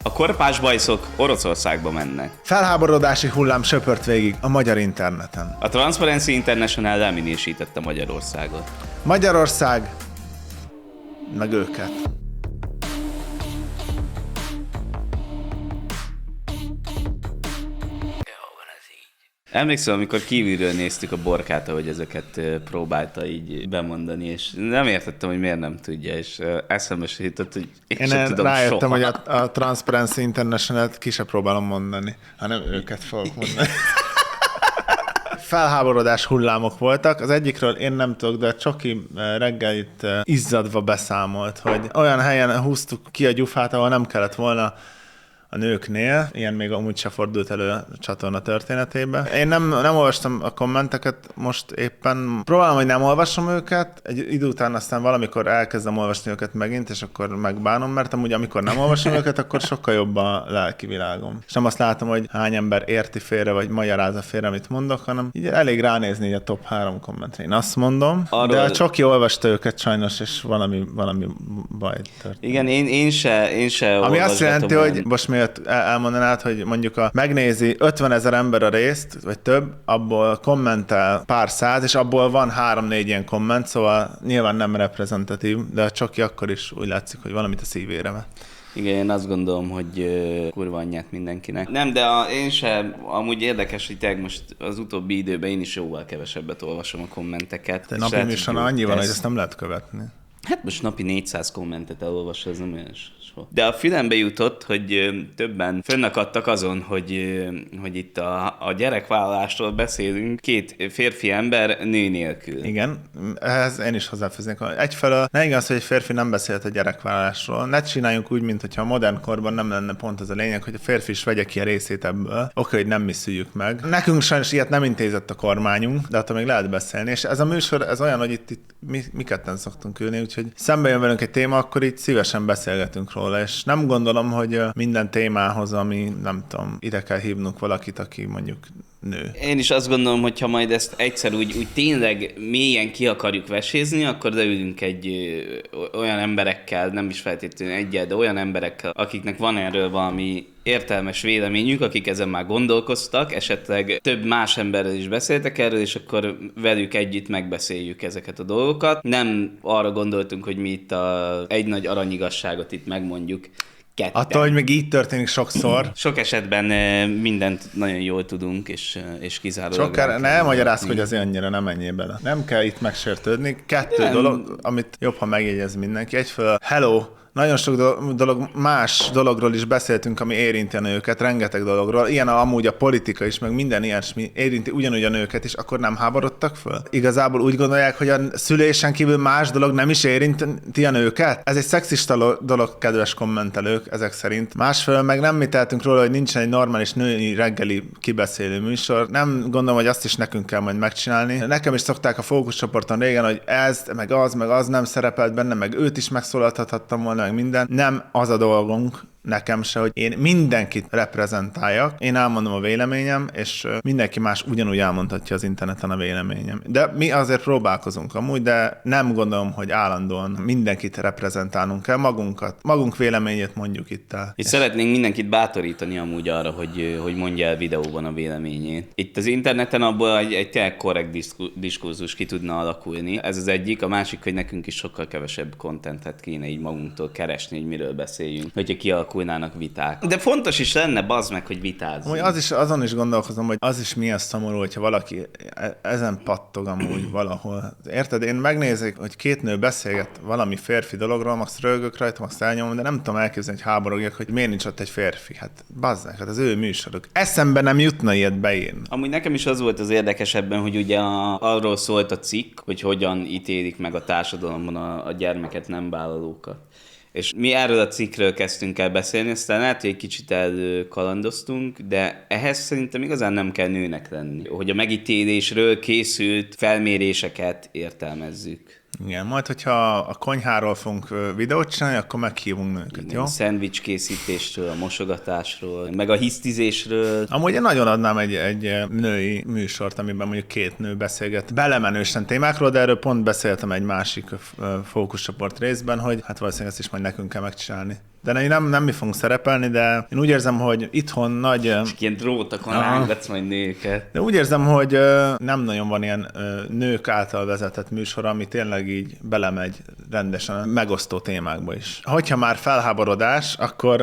A korpás bajszok Oroszországba mennek. Felháborodási hullám söpört végig a magyar interneten. A Transparency International leminősítette Magyarországot. Magyarország, meg őket. Emlékszem, amikor kívülről néztük a Borkát, ahogy ezeket próbálta így bemondani, és nem értettem, hogy miért nem tudja, és eszembe se jutott, hogy én sem tudom rájöttem, soha. hogy a Transparency International-t ki se próbálom mondani, hanem őket fogok mondani. Felháborodás hullámok voltak. Az egyikről én nem tudok, de Csoki reggel itt izzadva beszámolt, hogy olyan helyen húztuk ki a gyufát, ahol nem kellett volna a nőknél. Ilyen még amúgy se fordult elő a csatorna történetében. Én nem olvastam a kommenteket most éppen. Próbálom, hogy nem olvasom őket. Egy idő után aztán valamikor elkezdem olvasni őket megint, és akkor megbánom, mert amúgy amikor nem olvasom őket, akkor sokkal jobb a lelki világom. És nem azt látom, hogy hány ember érti félre, vagy magyarázza félre, amit mondok, hanem így elég ránézni a top 3 kommentre. Én azt mondom, arról... de a Csoki olvasta őket sajnos, és valami baj történt. Igen, én se ami azt jelenti, olyan... hogy most elmondanád, hogy mondjuk megnézi 50 000 ember a részt, vagy több, abból kommentel pár száz, és abból van 3-4 ilyen komment, szóval nyilván nem reprezentatív, de a Csoki akkor is úgy látszik, hogy valamit a szívére vett. Igen, én azt gondolom, hogy kurva anyját mindenkinek. Nem, de én sem, amúgy érdekes, hogy tényleg most az utóbbi időben én is jóval kevesebbet olvasom a kommenteket. De napi műsorban annyi van, hogy ezt nem lehet követni. Hát most napi 400 kommentet elolvasva, ez nem olyan soha. De a fülembe jutott, hogy többen fönnakadtak azon, hogy itt a gyerekvállalásról beszélünk, 2 férfi ember nő nélkül. Igen, ehhez én is hozzáfűznék. Egyfelől ne igaz, hogy egy férfi nem beszélt a gyerekvállalásról. Ne csináljunk úgy, mintha a modern korban nem lenne pont az a lényeg, hogy a férfi is vegye ki a részét ebből. Oké, hogy nem mi szüljük meg. Nekünk sajnos ilyet nem intézett a kormányunk, de attól még lehet beszélni. És ez a műsor, ez olyan, hogy itt mi ketten szoktunk ülni, úgyhogy szembe jön velünk egy téma, akkor így szívesen beszélgetünk róla, és nem gondolom, hogy minden témához, ami nem tudom, ide kell hívnunk valakit, aki mondjuk nő. Én is azt gondolom, hogy ha majd ezt egyszer úgy tényleg mélyen ki akarjuk vesézni, akkor leülünk egy olyan emberekkel, nem is feltétlenül egyel, de olyan emberekkel, akiknek van erről valami értelmes véleményük, akik ezen már gondolkoztak, esetleg több más emberrel is beszéltek erről, és akkor velük együtt megbeszéljük ezeket a dolgokat. Nem arra gondoltunk, hogy mi itt egy nagy aranyigasságot itt megmondjuk. Ketten. Attól, hogy még így történik sokszor. Sok esetben mindent nagyon jól tudunk, és kizárólag... Sokkal ne magyarázz, hogy azért annyira nem menjél bele. Nem kell itt megsértődni. 2 dolog, amit jobb, ha megjegyez mindenki. Egyfelől, hello, nagyon sok más dologról is beszéltünk, ami érinti a nőket, rengeteg dologról. Ilyen amúgy a politika is, meg minden ilyesmi érinti ugyanúgy a nőket is, akkor nem háborodtak föl? Igazából úgy gondolják, hogy a szülésen kívül más dolog nem is érinti a nőket? Ez egy szexista dolog, kedves kommentelők, ezek szerint. Másfelől meg nem mi tehetünk róla, hogy nincsen egy normális női reggeli kibeszélő műsor. Nem gondolom, hogy azt is nekünk kell majd megcsinálni. Nekem is szokták a fókuszcsoporton régen, hogy ez, meg az nem szerepelt benne, meg őt is megszólaltathattam volna, meg minden. Nem az a dolgunk, nekem se, hogy én mindenkit reprezentáljak, én elmondom a véleményem, és mindenki más ugyanúgy elmondhatja az interneten a véleményem. De mi azért próbálkozunk amúgy, de nem gondolom, hogy állandóan mindenkit reprezentálnunk kell, magunk véleményét mondjuk itt el. És szeretnénk mindenkit bátorítani amúgy arra, hogy mondja el videóban a véleményét. Itt az interneten abból egy tényleg korrekt diskurzus ki tudna alakulni. Ez az egyik, a másik, hogy nekünk is sokkal kevesebb kontentet kéne így magunktól keresni, hogy miről beszéljünk, hogyha kialakulnának viták. De fontos is lenne, bazd meg, hogy vitázzunk. Azon is gondolkozom, hogy az is milyen szomorú, hogyha valaki ezen pattog amúgy valahol. Érted? Én megnézek, hogy 2 nő beszélget valami férfi dologról, max rögök rajta, max elnyomom, de nem tudom elképzelni, hogy háborogjak, hogy miért nincs ott egy férfi. Hát bazd meg, hát az ő műsoruk. Eszembe nem jutna ilyet beírni. Amúgy nekem is az volt az érdekesebben, hogy ugye arról szólt a cikk, hogy hogyan ítélik meg a társadalomban a gyermeket nem vállalókat. És mi erről a cikkről kezdtünk el beszélni, aztán lehet, hogy egy kicsit elkalandoztunk, de ehhez szerintem igazán nem kell nőnek lenni. Hogy a megítélésről készült felméréseket értelmezzük. Igen, majd hogyha a konyháról fogunk videót csinálni, akkor meghívunk nőket, igen, jó? A szendvics készítésről, a mosogatásról, meg a hisztizésről. Amúgy én nagyon adnám egy női műsort, amiben mondjuk 2 nő beszélget belemenősen témákról, de erről pont beszéltem egy másik fókuszcsoport részben, hogy hát valószínűleg ezt is majd nekünk kell megcsinálni. De nem mi fogunk szerepelni, de én úgy érzem, hogy itthon nagy... Csak ilyen drótakon rángatsz majd nőket. De úgy érzem, hogy nem nagyon van ilyen nők által vezetett műsor, ami tényleg így belemegy rendesen megosztó témákba is. Hogyha már felháborodás, akkor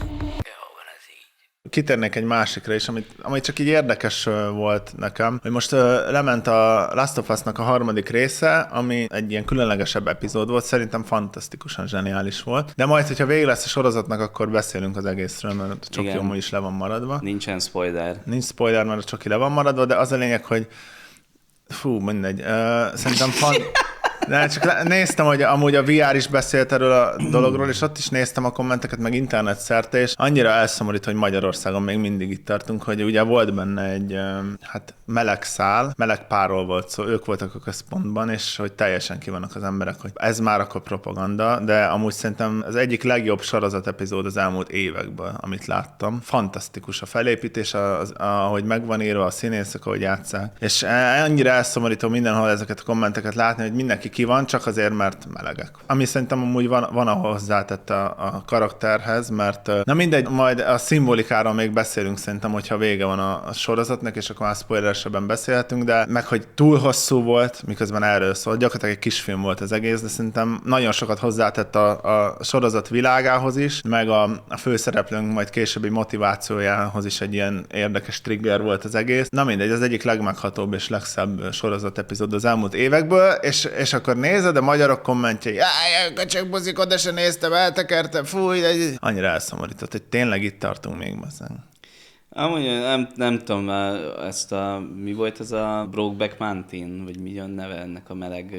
kitérnék egy másikra is, amit csak így érdekes volt nekem, hogy most lement a Last of Us-nak a 3. része, ami egy ilyen különlegesebb epizód volt, szerintem fantasztikusan zseniális volt, de majd, hogyha vége lesz a sorozatnak, akkor beszélünk az egészről, mert csak jó is le van maradva. Nincsen spoiler. Nincs spoiler, mert csak le van maradva, de az a lényeg, hogy mindegy. Szerintem de csak néztem, hogy amúgy a VR is beszélt erről a dologról, és ott is néztem a kommenteket, meg internet szerte, és annyira elszomorít, hogy Magyarországon még mindig itt tartunk, hogy ugye volt benne egy meleg szál, meleg párról volt szó, ők voltak a központban, és hogy teljesen ki vannak az emberek, hogy ez már akkor propaganda, de amúgy szerintem az egyik legjobb sorozat epizód az elmúlt években, amit láttam. Fantasztikus a felépítés, ahogy megvan írva, a színészek, ahogy játsszák. És annyira elszomorító mindenhol ezeket a kommenteket látni, hogy mindenki ki van, csak azért, mert melegek. Ami szerintem amúgy van ahol hozzátett a karakterhez, mert na mindegy, majd a szimbolikáról még beszélünk szerintem, hogyha vége van a sorozatnak, és akkor már spoileresebben beszélhetünk, de meg, hogy túl hosszú volt, miközben erről szól. Gyakorlatilag egy kisfilm volt az egész, de szerintem nagyon sokat hozzátett a sorozat világához is, meg a főszereplőnk majd későbbi motivációjához is egy ilyen érdekes trigger volt az egész. Na mindegy, az egyik legmeghatóbb és legszebb sorozat epizód az elmúlt évekből, és akkor nézed, a magyarok kommentjei, csak buzik, oda se néztem, eltekertem, fúj, annyira elszomorított, hogy tényleg itt tartunk még bazen. Amúgy nem tudom, mi volt ez a Brokeback Mountain, vagy mi a neve ennek a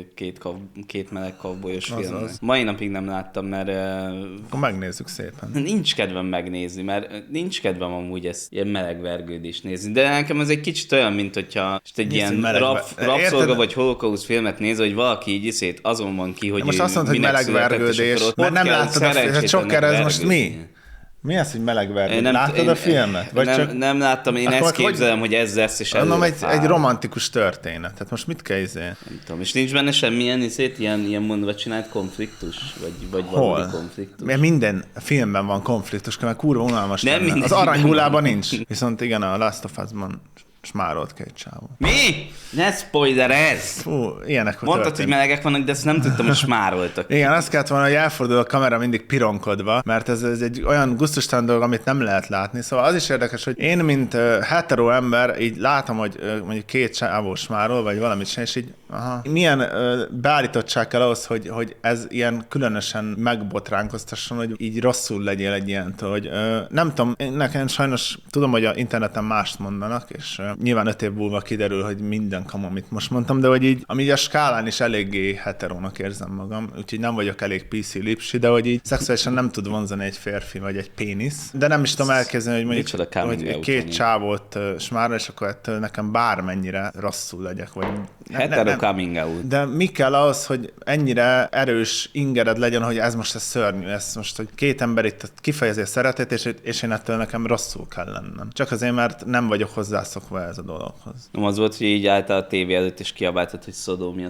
két meleg cowboyos filmnek. Mai napig nem láttam, mert... Akkor megnézzük szépen. Nincs kedvem megnézni, mert nincs kedvem amúgy ezt ilyen melegvergődést nézni. De nekem ez egy kicsit olyan, mint hogyha egy ilyen rabszolga vagy holokauszt filmet nézve, hogy valaki így azon van ki, hogy most azt mondod, hogy melegvergődés, mert nem láttad a Joker, ez most mi? Mi az, hogy melegvergődés? Láttad a filmet? Vagy nem láttam, én ezt képzelem, hogy ez lesz, és egy romantikus történet. Tehát most mit kell Nem tudom, és nincs benne semmilyen ilyen mondva csinált konfliktus? Vagy valami konfliktus? Mert minden filmben van konfliktus, mert kurva unalmas lenne. Az Aranyhullában nincs. Viszont igen, a Last of Us-ban smárolt két csávó. Mi? Ne spoilerezz! Fú, ilyenek mondtad, hogy melegek vannak, de ezt nem tudtam, hogy smároltak. Igen, azt kellett volna, hogy elfordul a kamera mindig pironkodva, mert ez egy olyan gusztustalan dolog, amit nem lehet látni. Szóval az is érdekes, hogy én, mint hetero ember, így látom, hogy mondjuk két csávó smárol, vagy valamit sem, és így milyen beállítottság kell ahhoz, hogy ez ilyen különösen megbotránkoztasson, hogy így rosszul legyél egy ilyentől, hogy nem tudom, nekem sajnos tudom, hogy a interneten mást mondanak, és nyilván 5 év múlva kiderül, hogy minden kamu, amit most mondtam, de hogy így, ami a skálán is eléggé heterónak érzem magam, úgyhogy nem vagyok elég PC lipsi, de hogy így szexuálisan nem tud vonzani egy férfi vagy egy pénisz. De nem is tudom elkezdeni, hogy mondjuk hogy két csávót smárol, és akkor ettől nekem bármennyire rosszul legyek. Vagy hetero coming out. De mi kell ahhoz, hogy ennyire erős ingered legyen, hogy ez most szörnyű, ez most, hogy két ember itt kifejezi a szeretet, és én ettől nekem rosszul kell lennem. Csak azért, mert nem vagyok hozzászokva ez a dologhoz. Nem az volt, hogy így álltál a tévé előtt, és kiabáltad, hogy szodómia,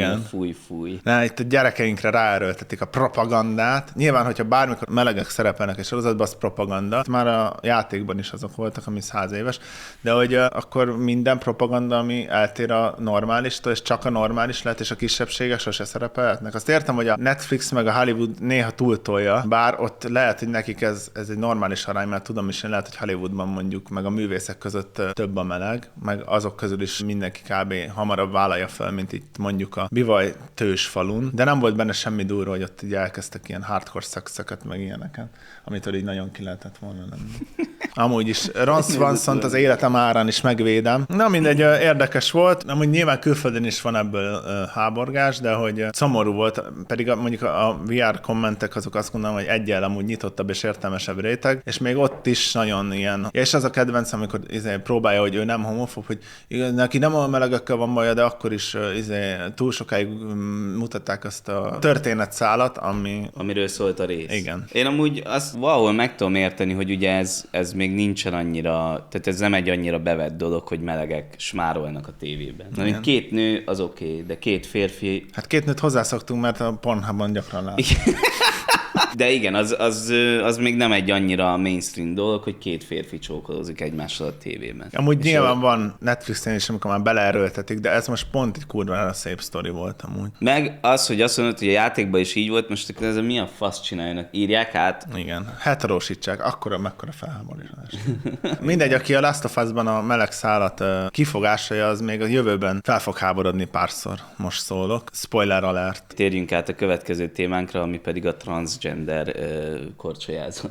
fúj. Na, itt a gyerekeinkre ráerőltetik a propagandát. Nyilván, hogyha bármikor melegek szerepelnek egy sorozatban, az propaganda. Már a játékban is azok voltak, ami 100 éves, de hogy akkor minden propaganda, ami eltér a normálistól, és csak a normális lehet, és a kisebbségek sose szerepelhetnek. Azt értem, hogy a Netflix meg a Hollywood néha túltolja, bár ott lehet, hogy nekik ez egy normális arány, mert tudom is, hogy lehet, hogy Hollywoodban mondjuk, meg a művészek között több a meleg, meg azok közül is mindenki kb. Hamarabb vállalja fel, mint itt mondjuk a Bivaj Tősfalun, de nem volt benne semmi durva, hogy ott így elkezdtek ilyen hardcore szexeket, meg ilyeneket, amitől így nagyon ki lehetett volna lenni. Amúgy is Ron Swanson-t az életem árán is megvédem. Na mindegy, érdekes volt, amúgy nyilván külföldön is van ebből háborgás, de hogy szomorú volt, pedig mondjuk a VR kommentek azok azt gondolom, hogy egyel amúgy nyitottabb és értelmesebb réteg, és még ott is nagyon ilyen. És az a kedvenc, amikor próbálja, hogy ő nem homofób, hogy neki nem a melegekkel van baja, de akkor is túl sokáig mutatták azt a történetszálat, amiről szólt a rész. Igen. Én amúgy azt valahol meg tudom érteni, hogy ugye ez még nincsen annyira, tehát ez nem egy annyira bevett dolog, hogy melegek smárolnak a tévében. Na, mint két nő az oké, de két férfi... Hát két nőt hozzászoktunk, mert a Pornhubon gyakran látunk. De igen, az még nem egy annyira mainstream dolog, hogy két férfi csókolózik egymással a tévében. Amúgy nyilván van Netflixen is, amikor már beleerőltetik, de ez most pont egy kurva szép sztori volt amúgy. Meg az, hogy azt mondod, hogy a játékban is így volt, most ez mi a fasz csináljanak? Írják át? Igen, heterósítsák, mekkora felháborítás. Mindegy, aki a Last of Us-ban a meleg szálat kifogásolja, az még a jövőben fel fog háborodni párszor. Most szólok. Spoiler alert. Térjünk át a következő témánkra, ami pedig a transgender korcsolyázó.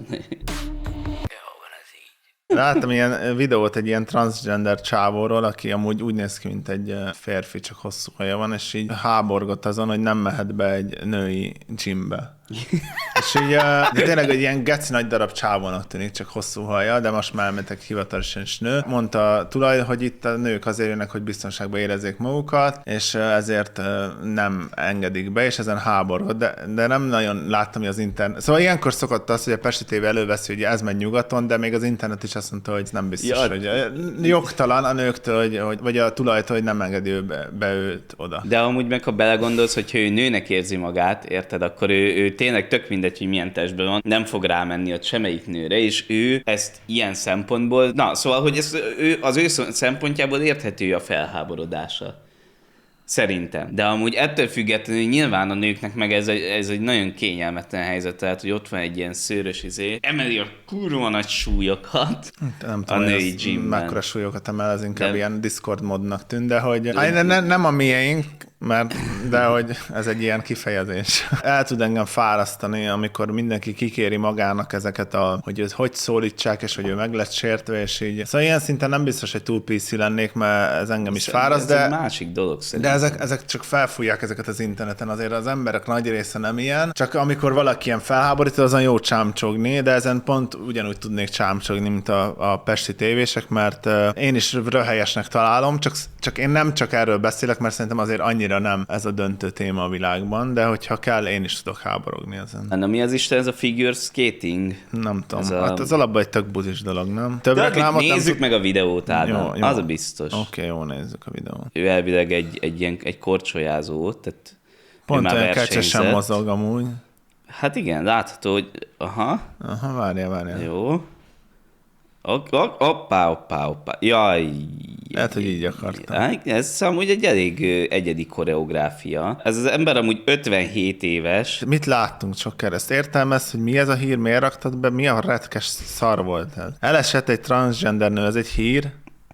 Láttam ilyen videót egy ilyen transgender csávóról, aki amúgy úgy néz ki, mint egy férfi, csak hosszú haja van, és így háborgott azon, hogy nem mehet be egy női gymbe. És így de tényleg egy ilyen geci nagy darab csávónak tűnik, csak hosszú haja, de most már elmentek hivatalosan is nő. Mondta a tulaj, hogy itt a nők azért jönnek, hogy biztonságban érezzék magukat, és ezért nem engedik be, és ezen háborgott, de nem nagyon láttam, hogy az internet... Szóval ilyenkor szokott az, hogy a Pesti TV előveszi, hogy ez megy nyugaton, de még az internet is azt mondta, hogy ez nem biztos, hogy jogtalan a nőktől, vagy a tulajtól, hogy nem engedi be őt oda. De amúgy meg, ha belegondolsz, hogyha ő nőnek érzi magát, érted, akkor ő tényleg tök mindegy, hogy milyen testben van, nem fog rámenni ott semmelyik nőre, és ő ezt ilyen szempontból, szóval, hogy az ő szempontjából érthető a felháborodása. Szerintem. De amúgy ettől függetlenül nyilván a nőknek meg ez egy nagyon kényelmetlen helyzet, tehát, hogy ott van egy ilyen szőrös emeli a kurva nagy súlyokat nem tudom, a női gymben. Mekkora súlyokat emel, az inkább ilyen Discord modnak tűnt, de hogy nem a miénk, de hogy ez egy ilyen kifejezés. El tud engem fárasztani, amikor mindenki kikéri magának ezeket hogy szólítsák, és hogy ő meg lett sértve, és így. Szóval ilyen szinten nem biztos, hogy túl PC lennék, mert ez engem is fáraszt, de... Ez egy másik dolog szerintem. De ezek csak felfújják ezeket az interneten, azért az emberek nagy része nem ilyen. Csak amikor valaki ilyen felháborító, azon jó csámcsogni, de ezen pont ugyanúgy tudnék csámcsogni, mint a pesti tévések, mert én is röhelyesnek találom, csak én nem csak erről beszélek, mert szerintem azért annyira nem ez a döntő téma a világban, de hogyha kell, én is tudok háborogni ezen. Na mi az Isten ez a figure skating? Nem tudom, hát az alapban egy tök buzis dolog, nem? Nézzük meg a videót, Ádám. Jó. Az a biztos. Oké, jó, nézzük a videót. Ő elvileg egy korcsolyázó, tehát pont olyan kecsesen mozog amúgy. Hát igen, látható, hogy Aha, várjál. Jó. Hoppá. Jaj. Lehet, hogy így akartam. Ez amúgy egy elég egyedi koreográfia. Ez az ember amúgy 57 éves. Mit láttunk, Csokker? Ezt értelmez, hogy mi ez a hír, miért raktad be? Mi a retkes szar volt ez? Elesett egy transgender nő, ez egy hír?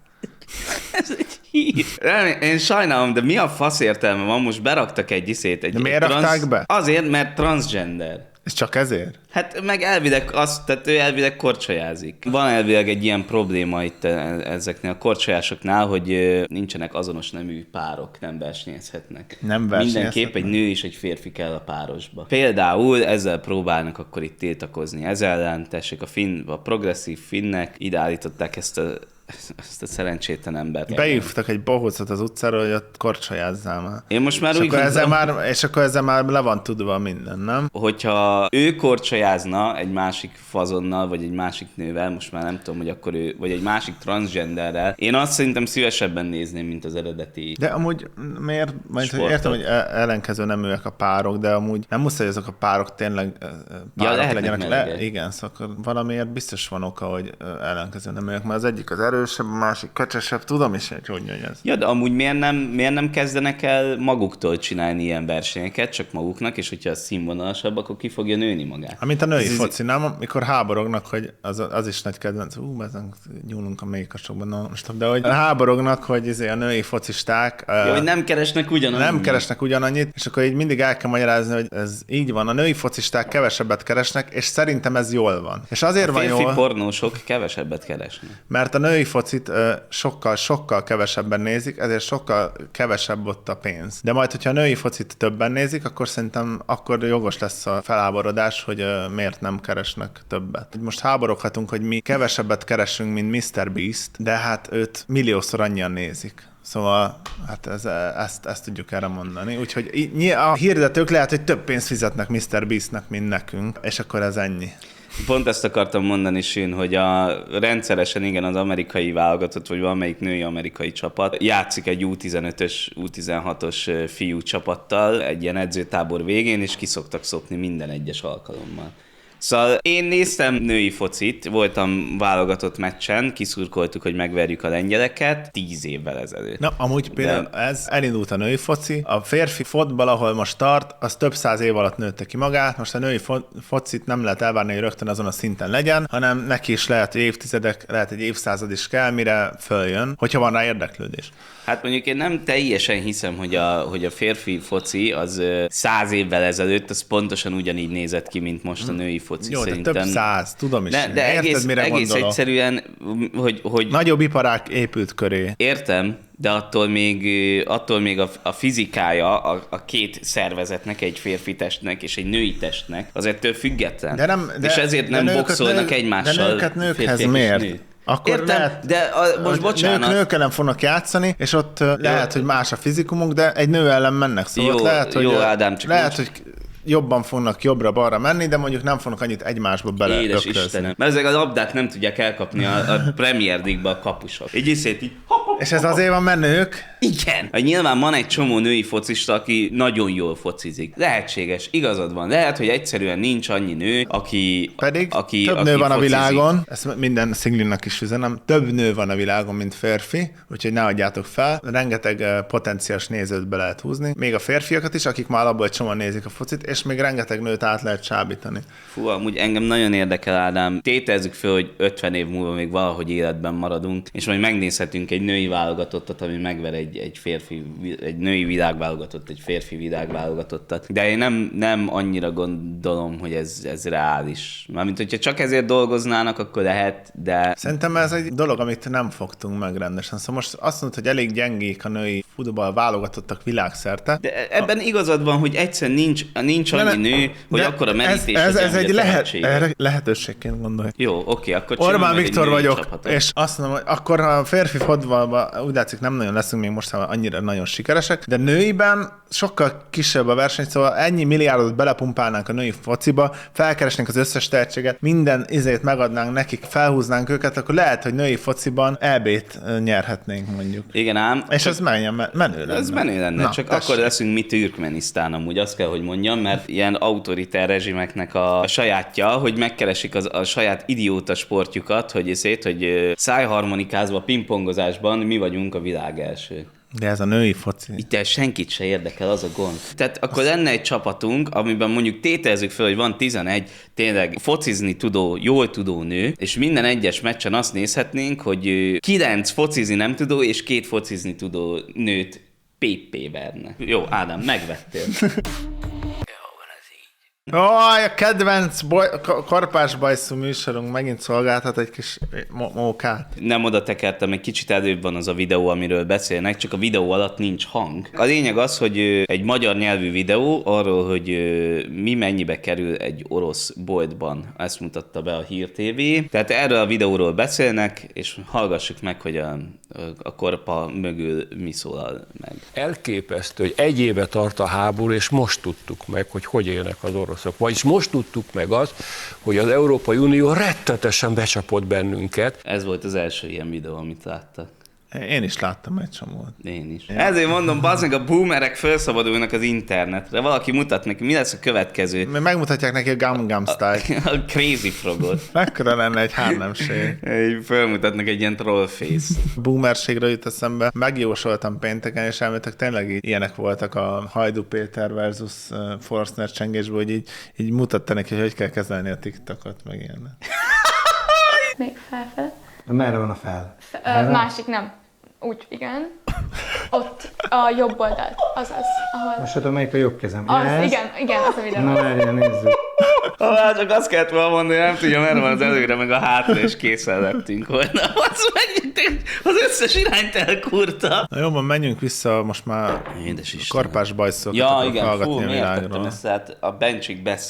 Ez egy hír. Én sajnálom, de mi a fasz értelme van? Most beraktak egy De miért rakták be? Azért, mert transgender. És csak ezért? Hát meg elvileg tehát ő elvileg korcsolyázik. Van elvileg egy ilyen probléma itt ezeknél a korcsolyásoknál, hogy nincsenek azonos nemű párok, nem versenyezhetnek. Mindenképp egy nő és egy férfi kell a párosba. Például ezzel próbálnak akkor itt tiltakozni. Ez ellen, tessék, a progresszív finnek ide állították ezt a szerencsétlen embert. Beívtak egy bohócot az utcáról, hogy ott korcsolyázzál már. Én most már és akkor ezzel már le van tudva minden, nem? Hogyha ő korcsolyázna egy másik fazonnal, vagy egy másik nővel, most már nem tudom, hogy akkor ő, vagy egy másik transgenderrel, én azt szerintem szívesebben nézném, mint az eredeti. De amúgy miért? Értem, hogy ellenkező neműek a párok, de amúgy nem muszáj, hogy azok a párok tényleg párok legyenek. Igen, szóval akkor valamiért biztos van oka, hogy ellenkező neműek, mert az egyik az erősebb, a másik köcsesebb, tudom is, hogy ez. Ja, de amúgy miért nem kezdenek el maguktól csinálni ilyen versenyeket, csak maguknak, és hogyha az színvonalasabb, akkor ki fogja nőni magát. Mint a női foci, nem? Amikor háborognak, hogy az is nagy kedvenc, ezen nyúlunk a mélykasokban, de hogy háborognak, hogy a női focisták... hogy nem keresnek ugyanannyit. Nem keresnek ugyanannyit, és akkor így mindig el kell magyarázni, hogy ez így van. A női focisták kevesebbet keresnek, és szerintem ez jól van. És azért van jól... férfi pornósok kevesebbet keresnek. Mert a női focit sokkal kevesebben nézik, ezért sokkal kevesebb ott a pénz. De majd, hogyha a női focit többen nézik, akkor szerintem akkor jogos lesz a felháborodás, hogy miért nem keresnek többet. Most háboroghatunk, hogy mi kevesebbet keresünk, mint Mr. Beast, de hát őt milliószor annyian nézik. Szóval hát ezt tudjuk erre mondani. Úgyhogy a hirdetők lehet, hogy több pénzt fizetnek Mr. Beastnek, mint nekünk, és akkor ez ennyi. Pont ezt akartam mondani, Sün, hogy rendszeresen igen az amerikai válogatott, vagy valamelyik női amerikai csapat játszik egy U15-ös, U16-os fiú csapattal egy ilyen edzőtábor végén, és ki szoktak szopni minden egyes alkalommal. Szóval én néztem női focit, voltam válogatott meccsen, kiszurkoltuk, hogy megverjük a lengyeleket 10 évvel ezelőtt. Na, amúgy például ez elindult a női foci, a férfi fotball, ahol most tart, az több száz év alatt nőtte ki magát, most a női focit nem lehet elvárni, hogy rögtön azon a szinten legyen, hanem neki is lehet, hogy évtizedek, lehet egy évszázad is kell, mire följön, hogyha van rá érdeklődés. Hát mondjuk én nem teljesen hiszem, hogy a férfi foci az 100 évvel ezelőtt az pontosan ugyanígy nézett ki, mint most a női foci. Jó, szerintem. de több száz, tudom is. De érted, mire egész gondolok? egyszerűen, hogy... Nagyobb iparák épült köré. Értem, de attól még a fizikája a két szervezetnek, egy férfi testnek és egy női testnek az ettől független. És ezért nem boxolnak egymással. De nőkhez miért? Akkor értem, lehet, de most bocsánat. Nők ellen fognak játszani, és ott lehet, hogy más a fizikumuk, de egy nő ellen mennek. Szóval jó, lehet, hogy, Ádám, hogy jobban fognak jobbra-balra menni, de mondjuk nem fognak annyit egymásba bele. Édes Istenem. Mert ezek a labdát nem tudják elkapni a Premier League-ba a kapusok. Így iszét így. És ez azért van, mert nők? Igen. Nyilván van egy csomó női focista, aki nagyon jól focizik. Lehetséges, igazad van. Lehet, hogy egyszerűen nincs annyi nő, aki több nő van a világon, ezt minden szinglinak is üzenem, több nő van a világon, mint férfi, úgyhogy ne adjátok fel. Rengeteg potenciális nézőt be lehet húzni, még a férfiakat is, akik már abból egy csomóan nézik a focit, és még rengeteg nőt át lehet csábítani. Fú, amúgy engem nagyon érdekel, Ádám. Tételezzük föl, hogy 50 év múlva még valahogy életben maradunk, és majd megnézhetünk egy női válogatottat, ami megver egy női világválogatott, egy férfi világválogatottat. De én nem annyira gondolom, hogy ez reális. Mármint, hogyha csak ezért dolgoznának, akkor lehet, de... Szerintem ez egy dolog, amit nem fogtunk meg rendesen. Szóval most azt mondod, hogy elég gyengék a női futball válogatottak világszerte. De ebben igazad van, hogy egyszerűen nincs annyi nő, hogy akkor a merítés ez egy lehetőségként gondolj. Jó, oké, akkor Orbán Viktor vagyok, csapatot. És azt mondom, hogy akkor a férfi fotballban úgy látszik nem nagyon leszünk még most annyira nagyon sikeresek, de nőiben sokkal kisebb a verseny, szóval ennyi milliárdot belepumpálnánk a női fociba, felkeresnénk az összes tehetséget, minden izét megadnánk nekik, felhúznánk őket, akkor lehet, hogy női fociban EB-t nyerhetnénk mondjuk. Igen ám. És ez menő lenne. Ez menő lenne, csak akkor leszünk mi Türkmenisztán amúgy, azt kell, hogy mondjam, mert ilyen autoritár rezsimeknek a sajátja, hogy megkeresik a saját idióta sportjukat, hogy szájharmonikázva, pingpongozásban mi vagyunk a világ első. De ez a női foci. Itt senkit se érdekel, az a gond. Tehát akkor lenne egy csapatunk, amiben mondjuk tételezzük fel, hogy van 11 tényleg focizni tudó, jól tudó nő, és minden egyes meccsen azt nézhetnénk, hogy 9 focizni nem tudó és 2 focizni tudó nőt PP verne. Jó, Ádám, megvettél. A kedvenc karpás bajszú műsorunk megint szolgáltat egy kis mókát. Nem oda tekertem, egy kicsit előbb van az a videó, amiről beszélnek, csak a videó alatt nincs hang. A lényeg az, hogy egy magyar nyelvű videó arról, hogy mi mennyibe kerül egy orosz boltban. Ezt mutatta be a Hír TV. Tehát erről a videóról beszélnek, és hallgassuk meg, hogy a korpa mögül mi szólal meg. Elképesztő, hogy egy éve tart a háború, és most tudtuk meg, hogy élnek az oroszok. Vagyis most tudtuk meg azt, hogy az Európai Unió rettetesen becsapott bennünket. Ez volt az első ilyen videó, amit láttak. Én is láttam egy csomót. Én is. Ezért mondom, bazd meg, a boomerek felszabadulnak az internetre. Valaki mutat neki, mi lesz a következő. Megmutatják neki a Gangnam Style. A Crazy Frogot. Mekkora lenne egy Harlemség. Felmutatnak egy ilyen trollface. Boomerségre jut eszembe. Megjósoltam pénteken, és elméletileg tényleg ilyenek voltak a Hajdú Péter versus Forstner csengésből, hogy így mutatta neki, hogy kell kezelni a TikTokot, meg ilyenek. Még felfele. Merre van a fel? Másik nem. Úgy, igen. Ott a jobb oldalt, azaz, ahol... Most tudom, melyik a jobb kezem. Az, igen, az a videó. Na, erre nézzük. Csak azt kellett volna mondani, nem tudja, merre van az előre, meg a hátra, és készen lettünk volna. Az összes irányt elkurta. Na jobban, menjünk vissza, most már karpás bajszókat ja, igen, hallgatni fú, a miért tettem világról. ezt? Hát a Bencsik beszél.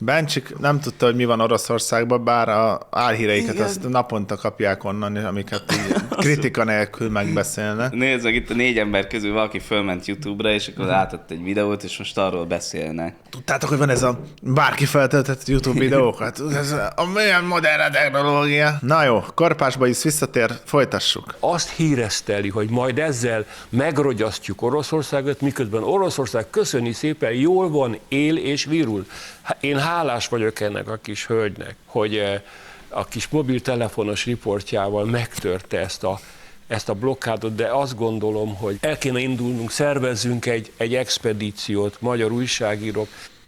Bencsik nem tudta, hogy mi van Oroszországban, bár a álhíreiket azt naponta kapják onnan, amiket így kritika nélkül megbeszélnek. Nézd meg, itt a 4 ember közül valaki fölment YouTube-ra, és akkor látott egy videót, és most arról beszélnek. Tudtátok, hogy van ez a bárki feltöltött YouTube videókat? Ez a milyen modern technológia. Na jó, Karpásba is visszatér, folytassuk. Azt híreszteli, hogy majd ezzel megrogyasztjuk Oroszországot, miközben Oroszország köszöni szépen, jól van, él és virul. Én hálás vagyok ennek a kis hölgynek, hogy a kis mobiltelefonos riportjával megtörte ezt a blokkádot, de azt gondolom, hogy el kéne indulnunk, szervezzünk egy expedíciót, magyar újságírók.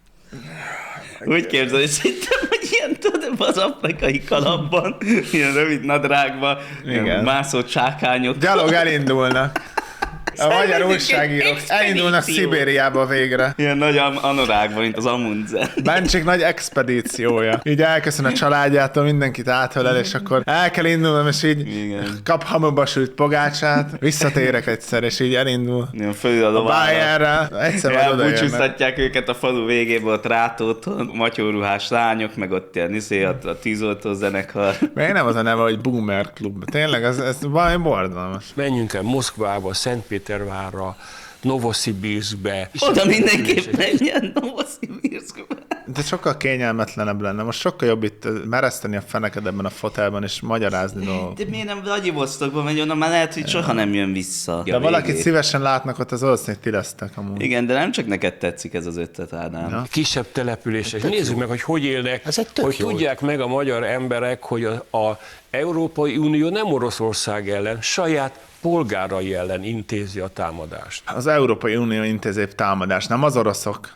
Úgy képzel, és szerintem, hogy ilyen, tudod, az afrikai kalapban, ilyen rövid nadrágban, ilyen mászó csákányok. Gyalog elindulnak. A magyar újságírók elindulnak Szibériába végre. Ilyen nagy anorágban, mint az Amundsen. Bencsik nagy expedíciója. Így elköszön a családjától, mindenkit átölel, és akkor el kell indulnom, és így kap hamuba sült pogácsát, visszatérek egyszer, és így elindul. Ilyen fölül a lovára. Bayernre, egyszer majd odaérnek. Elbúcsúztatják őket a falu végéből, ott Rátóton, matyóruhás lányok, meg ott ilyen a tűzoltó zenekar. Miért nem az a neve, hogy Boomer Klub? Tényleg, ez valami borzalmas. Menjünk el Moszkvába, Szentpétervárra, Novosibirszkbe. Oda mindenképp menjen Novosibirszkbe. De sokkal kényelmetlenebb lenne. Most sokkal jobb itt mereszteni a feneked ebben a fotelben, és magyarázni dolgokat. De miért nem Vladivosztokba megy, onnan már lehet, hogy soha nem jön vissza. De valakit szívesen látnak ott, az valószínűleg ti lesztek amúgy. Igen, de nem csak neked tetszik ez az ötlet, Ádám. Ja. Kisebb települések. Nézzük meg, hogy élnek, hogy tudják meg a magyar emberek, hogy a Európai Unió nem Oroszország ellen, saját polgárai ellen intézi a támadást. Az Európai Unió intézi támadást, nem az oroszok.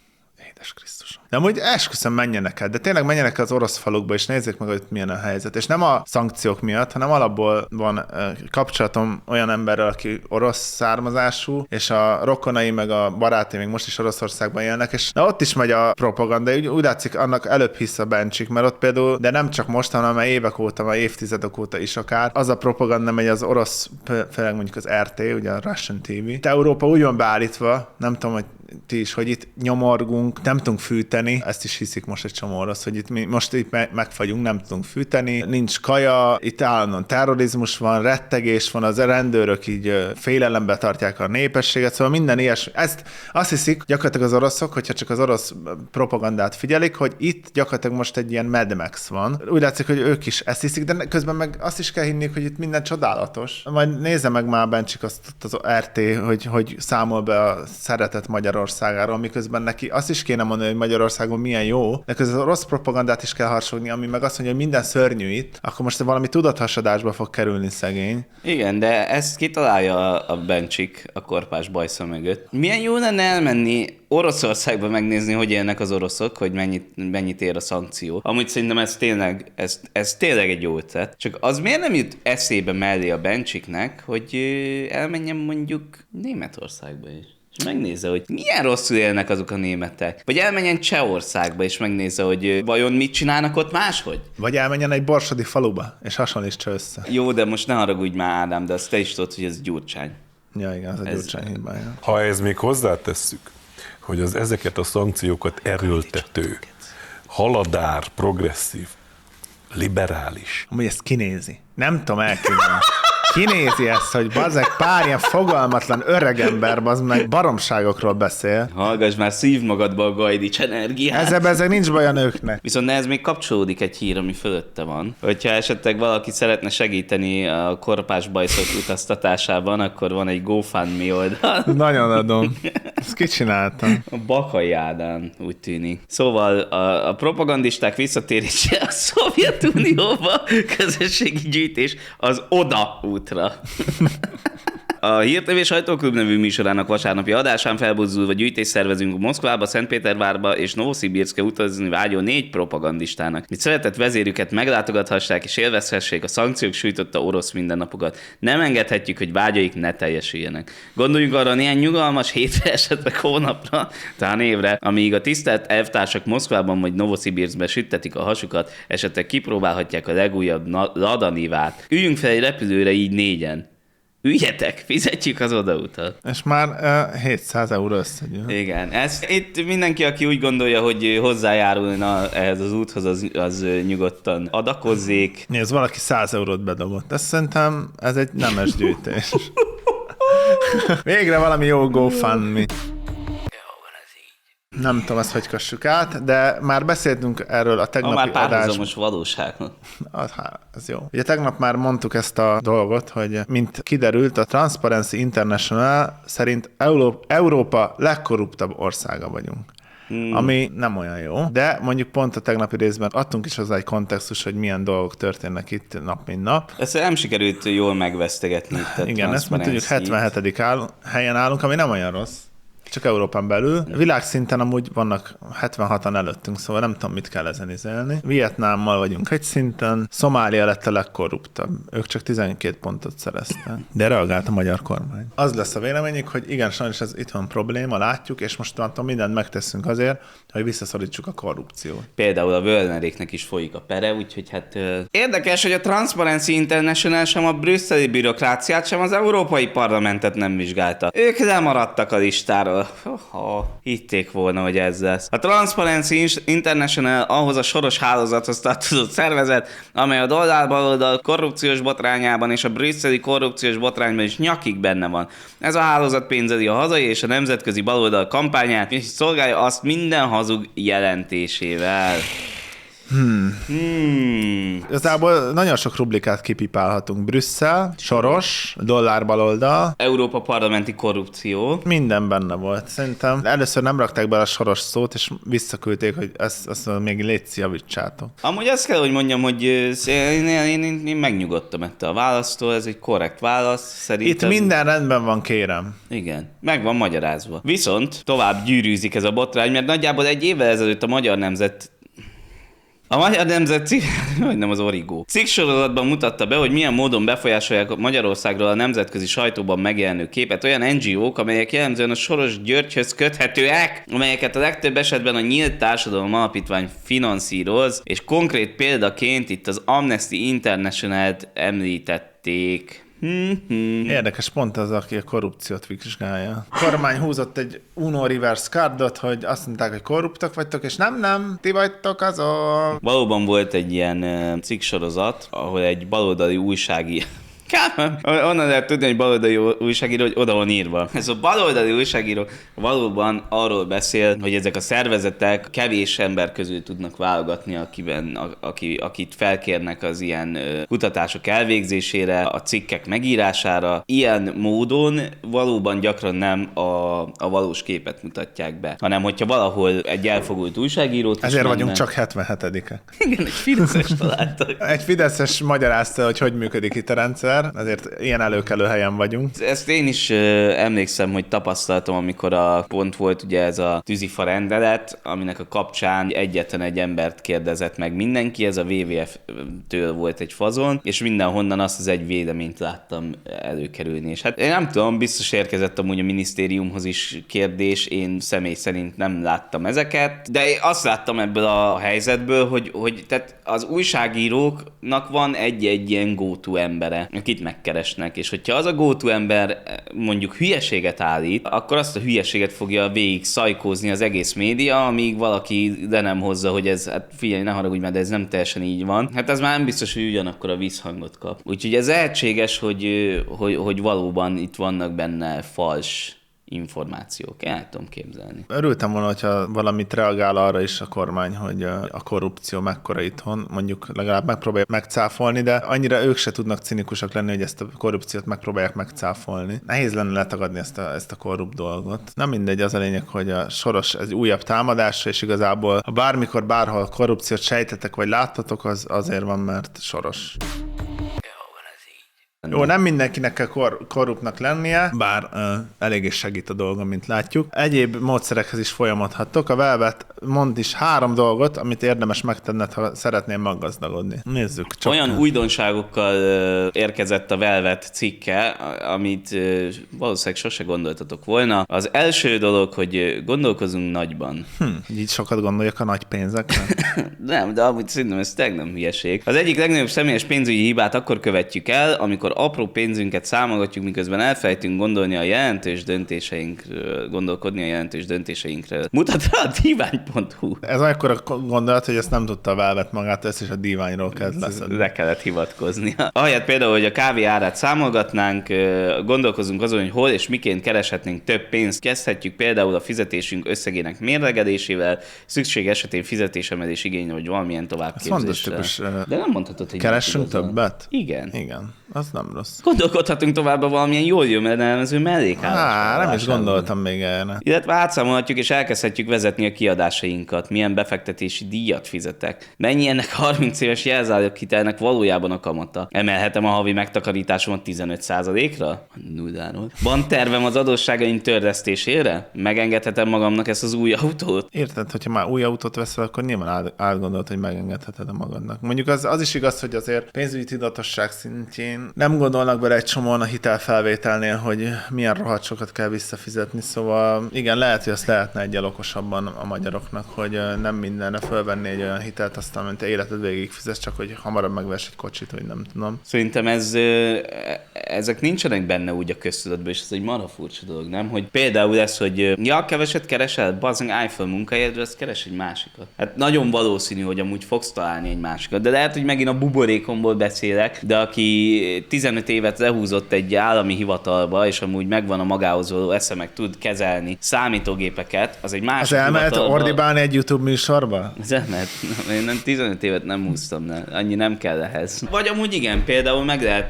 Édes Krisztusom. De amúgy esküszöm, menjenek el, de tényleg menjenek el az orosz falukba, és nézzék meg, hogy milyen a helyzet. És nem a szankciók miatt, hanem alapból van kapcsolatom olyan emberrel, aki orosz származású, és a rokonai meg a barátai még most is Oroszországban élnek, és na, ott is megy a propaganda, úgy látszik, annak előbb hisz a Bencsik, mert ott például, de nem csak most, hanem már évek óta, már évtizedek óta is akár, az a propaganda megy az orosz, főleg mondjuk az RT, ugye a Russian TV. De Európa úgy van beállítva, nem tudom, hogy ti is, hogy itt nyomorgunk, nem tudunk fűteni, ezt is hiszik most egy csomó orosz, hogy itt mi most itt megfagyunk, nem tudunk fűteni, nincs kaja, itt állandóan terrorizmus van, rettegés van, az rendőrök így félelembe tartják a népességet, szóval minden ilyesmi. Ezt azt hiszik gyakorlatilag az oroszok, hogyha csak az orosz propagandát figyelik, hogy itt gyakorlatilag most egy ilyen Mad Max van. Úgy látszik, hogy ők is ezt hiszik, de közben meg azt is kell hinni, hogy itt minden csodálatos. Majd nézze meg már Bencsik azt az RT, hogy számol be a szeretet Magyarországáról, miközben neki azt is kéne mondani, hogy Magyarországon milyen jó, de közben az orosz propagandát is kell harsogni, ami meg azt mondja, hogy minden szörnyű itt, akkor most valami tudathasadásba fog kerülni szegény. Igen, de ezt kitalálja a Bencsik a korpás bajsza mögött. Milyen jó lenne elmenni Oroszországba megnézni, hogy élnek az oroszok, hogy mennyit ér a szankció. Amúgy szerintem ez tényleg egy jó ötlet. Csak az miért nem jut eszébe mellé a Bencsiknek, hogy elmenjen mondjuk Németországba is? És megnézze, hogy milyen rosszul élnek azok a németek. Vagy elmenjen Csehországba, és megnézze, hogy vajon mit csinálnak ott máshogy. Vagy elmenjen egy borsodi faluba, és hasonlítsa össze. Jó, de most ne haragudj már, Ádám, de azt te is tudod, hogy ez Gyurcsány. Ja, igen, ez a Gyurcsány hibája. Ha ez még hozzátesszük, hogy ezeket a szankciókat erőltető, haladár, progresszív, liberális. Amúgy ezt kinézi. Nem tudom elképzelni. Kinézi ezt, hogy bazzeg pár ilyen fogalmatlan öregember, bazd meg baromságokról beszél. Hallgass már, szív magadba a Gajdics energiát. Ezzel nincs baj a nőknek. Viszont ehhez még kapcsolódik egy hír, ami fölötte van. Hogyha esetleg valaki szeretne segíteni a korpás bajszok utaztatásában, akkor van egy GoFundMe oldal. Nagyon adom. Ezt kicsináltam. A Bakai Ádám, úgy tűnik. Szóval a propagandisták visszatérése a Szovjetunióba, közösségi gyűjtés az Oda útra. A Hír TV Sajtóklub nevű műsorának vasárnapi adásán felbuzdulva gyűjtést szervezünk Moszkvába, Szentpétervárba és Novosibirszkbe utazni vágyó 4 propagandistának. Mit szeretett vezérüket meglátogathassák és élvezhessék a szankciók sújtotta orosz mindennapokat. Nem engedhetjük, hogy vágyaik ne teljesüljenek. Gondoljunk arra néhány nyugalmas hétre, esetleg hónapra, talán évre, amíg a tisztelt elvtársak Moszkvában vagy Novosibirszkben süttetik a hasukat, esetleg kipróbálhatják a legújabb Ladanivát. Üljünk fel egy repülőre így 4-en. Ügyetek, fizetjük az odautat. És már 700 euró összegyűl. Igen, itt mindenki, aki úgy gondolja, hogy hozzájárulna ehhez az úthoz, az nyugodtan adakozzék. Nézd, valaki 100 eurót bedobott. Ezt szerintem ez egy nemes gyűjtés. Végre valami jó GoFundMe. Nem tudom, ezt hogy kassuk át, de már beszéltünk erről a tegnapi már adásban. párhuzamos valóságnak. Ez jó. Ugye tegnap már mondtuk ezt a dolgot, hogy mint kiderült, a Transparency International szerint Európa legkorruptabb országa vagyunk. Ami nem olyan jó, de mondjuk pont a tegnapi részben adtunk is hozzá egy kontextus, hogy milyen dolgok történnek itt nap, mint nap. Ezt nem sikerült jól megvesztegetni itt a Igen, ezt mondjuk 77. helyen állunk, ami nem olyan rossz. Csak Európán belül. Világszinten amúgy vannak 76-an előttünk, szóval nem tudom, mit kell ezen izélni. Vietnámmal vagyunk egy szinten, Szomália lett a legkorruptabb. Ők csak 12 pontot szereztek. De reagált a magyar kormány. Az lesz a véleményük, hogy igen, sajnos ez itt van probléma, látjuk, és most mindent megteszünk azért, hogy visszaszorítsuk a korrupciót. Például a Völneréknek is folyik a pere, úgyhogy hát... Érdekes, hogy a Transparency International sem a brüsszeli bürokráciát, sem az Európai Parlamentet nem vizsgálta. Ők lemaradtak a listáról. Hitték volna, hogy ez lesz. A Transparency International ahhoz a soros hálózathoz tartozott szervezet, amely a dollár-baloldal korrupciós botrányában és a brüsszeli korrupciós botrányban is nyakig benne van. Ez a hálózat pénzeli a hazai és a nemzetközi baloldal kampányát, és szolgálja azt minden hazug jelentésével. Igazából nagyon sok rublikát kipipálhatunk. Brüsszel, soros, dollár-baloldal. Európa parlamenti korrupció. Minden benne volt. Szerintem először nem rakták bele a soros szót, és visszaküldték, hogy ezt még létszi, javítsátok. Amúgy azt kell, hogy mondjam, hogy én megnyugodtam ettől a választól, ez egy korrekt válasz. Szerintem... Itt minden rendben van, kérem. Igen, meg van magyarázva. Viszont tovább gyűrűzik ez a botrány, mert nagyjából egy évvel ezelőtt a Magyar Nemzet majdnem az Origo cikksorozatban mutatta be, hogy milyen módon befolyásolják Magyarországról a nemzetközi sajtóban megjelenő képet olyan NGO-k, amelyek jellemzően a Soros Györgyhöz köthetőek, amelyeket a legtöbb esetben a Nyílt Társadalom Alapítvány finanszíroz, és konkrét példaként itt az Amnesty International-t említették. Érdekes, pont az, aki a korrupciót vizsgálja. A kormány húzott egy Uno reverse cardot, hogy azt mondták, hogy korruptak vagytok, és nem, ti vagytok azok. Valóban volt egy ilyen cikksorozat, ahol egy baloldali újságíró, onnan lehet tudni, hogy baloldali újságíró, hogy oda van írva. Ez a baloldali újságíró valóban arról beszél, hogy ezek a szervezetek kevés ember közül tudnak válogatni, akit felkérnek az ilyen kutatások elvégzésére, a cikkek megírására. Ilyen módon valóban gyakran nem a valós képet mutatják be, hanem hogyha valahol egy elfogult újságírót ezért vagyunk csak 77-ek. Igen, egy fideszes találtak. Egy fideszes magyarázta, hogy működik itt a rendszer, ezért ilyen előkelő helyen vagyunk. Ezt én is emlékszem, hogy tapasztaltam, amikor pont volt ugye ez a tűzifa rendelet, aminek a kapcsán egyetlen egy embert kérdezett meg mindenki, ez a WWF-től volt egy fazon, és mindenhonnan azt az egy véleményt láttam előkerülni. És hát én nem tudom, biztos érkezett amúgy a minisztériumhoz is kérdés, én személy szerint nem láttam ezeket, de én azt láttam ebből a helyzetből, hogy tehát az újságíróknak van egy ilyen go-to embere, akit megkeresnek, és hogyha az a go-to ember mondjuk hülyeséget állít, akkor azt a hülyeséget fogja végig szajkózni az egész média, amíg valaki de nem hozza, hogy ez, hát figyelj, ne haragudj már, de ez nem teljesen így van. Hát ez már nem biztos, hogy ugyanakkor a visszhangot kap. Úgyhogy ez lehetséges, hogy valóban itt vannak benne fals információk. El tudom képzelni. Örültem volna, hogyha valamit reagál arra is a kormány, hogy a korrupció mekkora itthon, mondjuk legalább megpróbálják megcáfolni, de annyira ők se tudnak cinikusak lenni, hogy ezt a korrupciót megpróbálják megcáfolni. Nehéz lenne letagadni ezt a korrupt dolgot. Nem mindegy, az a lényeg, hogy a Soros egy újabb támadásra, és igazából ha bármikor, bárhol korrupciót sejtetek, vagy láttatok, az azért van, mert Soros. Jó, nem mindenkinek kell korruptnak lennie, bár eléggé segít a dolga, mint látjuk. Egyéb módszerekhez is folyamodhattok. A Velvet Mondd is 3 dolgot, amit érdemes megtenned, ha szeretném meggazdagodni. Nézzük. Csak Olyan újdonságokkal érkezett a Velvet cikke, amit valószínűleg sose gondoltatok volna. Az első dolog, hogy gondolkozunk nagyban. Így sokat gondoljak a nagy pénzekre. Nem, de amúgy szerintem ez tényleg nem hülyeség. Az egyik legnagyobb személyes pénzügyi hibát akkor követjük el, amikor apró pénzünket számolgatjuk, miközben elfelejtünk gondolkodni a jelentős döntéseinkről. Mutat rá a divány.hu. Ez akkora gondolat, hogy ezt nem tudta a Velvet magát, ezt is a diványról kezd leszedni. Le kellett hivatkoznia. Ahelyett például, hogy a kávé árát számolgatnánk, gondolkozunk azon, hogy hol és miként kereshetnénk több pénzt. Kezdhetjük például a fizetésünk összegének mérlegelésével, szükség esetén fizetésemelés igénye, vagy valamilyen továbbképzéssel. De nem mondhatod, hogy keressünk többet? Igen. Igen, az nem rossz. Gondolkodhatunk tovább a valamilyen jól jövedelmező mellékállás. Nem is gondoltam még erre. Illetve átszámolhatjuk és elkezdhetjük vezetni a kiadásainkat. Milyen befektetési díjat fizetek? Mennyi ennek 30 éves jelzáloghitelnek valójában a kamata? Emelhetem a havi megtakarításomat 15%-ra? Nulláról. Van tervem az adósságaim törlesztésére? Megengedhetem magamnak ezt az új autót? Érted, hogyha már új autót veszel, akkor nyilván átgondolt, hogy megengedheted a magadnak. Mondjuk az is igaz, hogy azért pénzügyi tudatosság szintjén nem gondolnak bele egy csomóan a hitelfelvételnél, hogy milyen rohadt sokat kell visszafizetni, szóval igen, lehet, hogy azt lehetne egyel okosabban a magyaroknak, hogy nem mindenre fölvenni egy olyan hitelt, aztán mint te életed végig fizesz, csak hogy hamarabb megvess egy kocsit, vagy nem tudom. Szerintem ezek nincsenek benne úgy a köztudatban, és ez egy marha furcsa dolog, nem? Hogy például ez, hogy keveset keresel, bazzang iPhone munkahelyedről, azt keres egy másikat. Hát nagyon valószínű, hogy amúgy fogsz találni egy másikat, de lehet, hogy megint a buborékomból beszélek, de aki 15 évet lehúzott egy állami hivatalba, és amúgy megvan a magához való esze, meg tud kezelni számítógépeket, az egy másik hivatalba. Az elmehet ordibálni egy YouTube műsorba? Az elmehet. Én nem 15 évet nem húztam, annyi nem kell ehhez. Vagy amúgy igen, például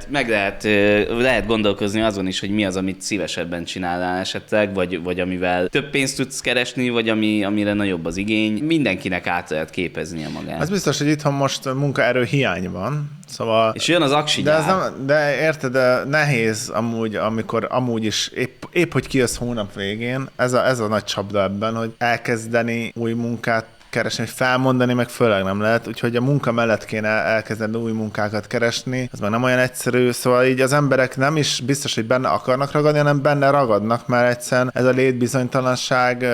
lehet gondolkozni azon is, hogy mi az, amit szívesebben csinálnál esetleg, vagy amivel több pénzt tudsz keresni, vagy amire nagyobb az igény. Mindenkinek át lehet képeznie magát. Az biztos, hogy itthon most munkaerő hiány van. Szóval, és jön az aksi gyár. De érted, de nehéz amúgy, amikor amúgy is épp hogy kijössz hónap végén, ez a nagy csapda ebben, hogy elkezdeni új munkát keresni, hogy felmondani, meg főleg nem lehet, úgyhogy a munka mellett kéne elkezdeni új munkákat keresni, ez meg nem olyan egyszerű, szóval így az emberek nem is biztos, hogy benne akarnak ragadni, hanem benne ragadnak, mert egyszerűen ez a létbizonytalanság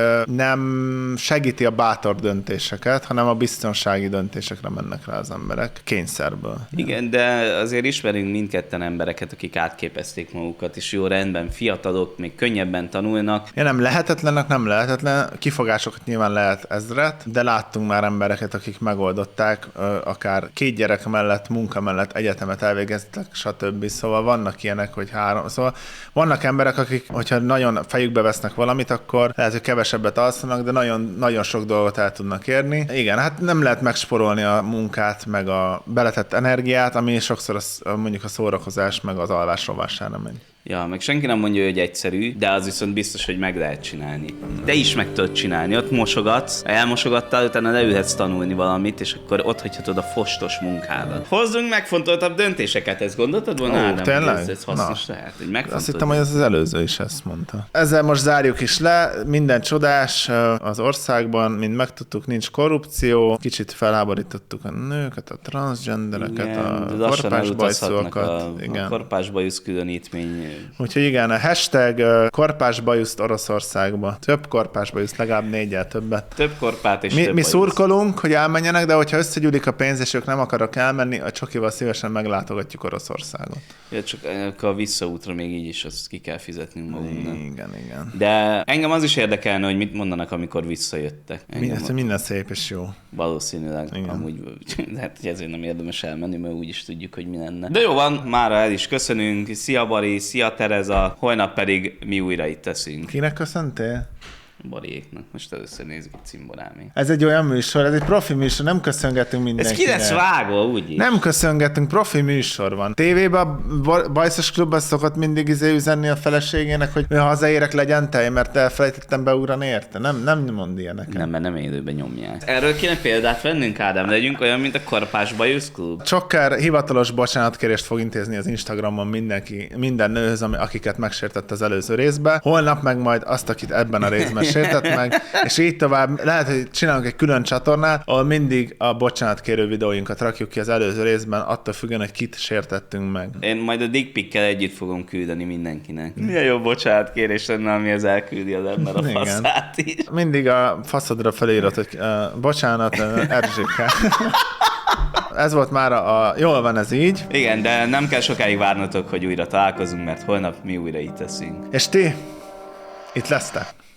nem segíti a bátor döntéseket, hanem a biztonsági döntésekre mennek rá az emberek kényszerből. Igen, de azért ismerünk mindketten embereket, akik átképezték magukat, és jó rendben, fiatalok, még könnyebben tanulnak. Ja, nem lehetetlen, kifogásokat nyilván lehet ezret, de láttunk már embereket, akik megoldották, akár 2 gyerek mellett, munka mellett egyetemet elvégeztek, stb. Szóval vannak ilyenek, hogy 3. Szóval vannak emberek, akik, hogyha nagyon fejükbe vesznek valamit, akkor lehet, hogy kevesebbet alszanak, de nagyon, nagyon sok dolgot el tudnak érni. Igen, hát nem lehet megsporolni a munkát, meg a beletett energiát, ami sokszor mondjuk a szórakozás, meg az alvás rovására megy. Ja, meg senki nem mondja, hogy egyszerű, de az viszont biztos, hogy meg lehet csinálni. De is meg tudod csinálni, ott mosogatsz, elmosogattál, utána leülhetsz tanulni valamit, és akkor ott hagyhatod a fostos munkádat. Hozzunk megfontoltabb döntéseket, ezt gondoltad volna, Ádám? Tényleg? Ez hasznos lehet, hogy megfontolod. Azt hittem, hogy az előző is ezt mondta. Ezzel most zárjuk is le, minden csodás az országban, mint megtudtuk, nincs korrupció, kicsit felháborítottuk a nőket, a transgendereket, igen, a korpásbajszúakat. A korpásbajusz különítmény. Úgyhogy igen, a hashtag korpásbajuszt Oroszországba. Több korpásbajusz, legalább 4-jel többet. Több korpát és több mi szurkolunk, hogy elmenjenek, de hogyha összegyűlik a pénz, és ők nem akarok elmenni, a csokival szívesen meglátogatjuk Oroszországot. Ja, csak a visszaútra még így is azt ki kell fizetnünk magunknak. Igen. De engem az is érdekelne, hogy mit mondanak, amikor visszajöttek. Minden szép és jó. Valószínűleg. Igen. Amúgy lehet, hogy ezért nem érdemes elmenni, mert úgy is tudjuk, hogy mi lenne. De jó van, mára el is köszönünk. Szia Bari, szia Tereza, holnap pedig mi újra itt teszünk. Kinek köszöntél? Bariéknak. Most először nézzük itt cimborámé. Ez egy olyan műsor, ez egy profi műsor, nem köszöngetünk mindenkinek. Ez ki lesz vágva, úgyis? Nem köszöngetünk, profi műsor van. TV-ben a Bajszos Klubban szokott mindig üzenni a feleségének, hogy hazaérek, legyen tej, mert elfelejtettem beugrani érte. Nem mond ilyeneket. Nem, mert nem élőben nyomják. Erről kéne példát vennünk, Ádám, legyünk olyan, mint a Korpás Bajusz Klub. Csokker hivatalos bocsánatkérést fog intézni az Instagramon minden nőhöz, akiket megsértett az előző részben. Holnap meg majd azt, akit ebben a részben sértett meg, és így tovább. Lehet, hogy csinálunk egy külön csatornát, ahol mindig a bocsánatkérő videóinkat rakjuk ki az előző részben, attól függően, hogy kit sértettünk meg. Én majd a dick pic-kel együtt fogom küldeni mindenkinek. Milyen jó bocsánatkérés lenne, amihez elküldi az ember a Igen. faszát is. Mindig a faszodra felírod, hogy bocsánat, Erzsike. Ez volt már jól van ez így. Igen, de nem kell sokáig várnotok, hogy újra találkozunk, mert holnap mi újra itt leszünk. És ti itt lesztek.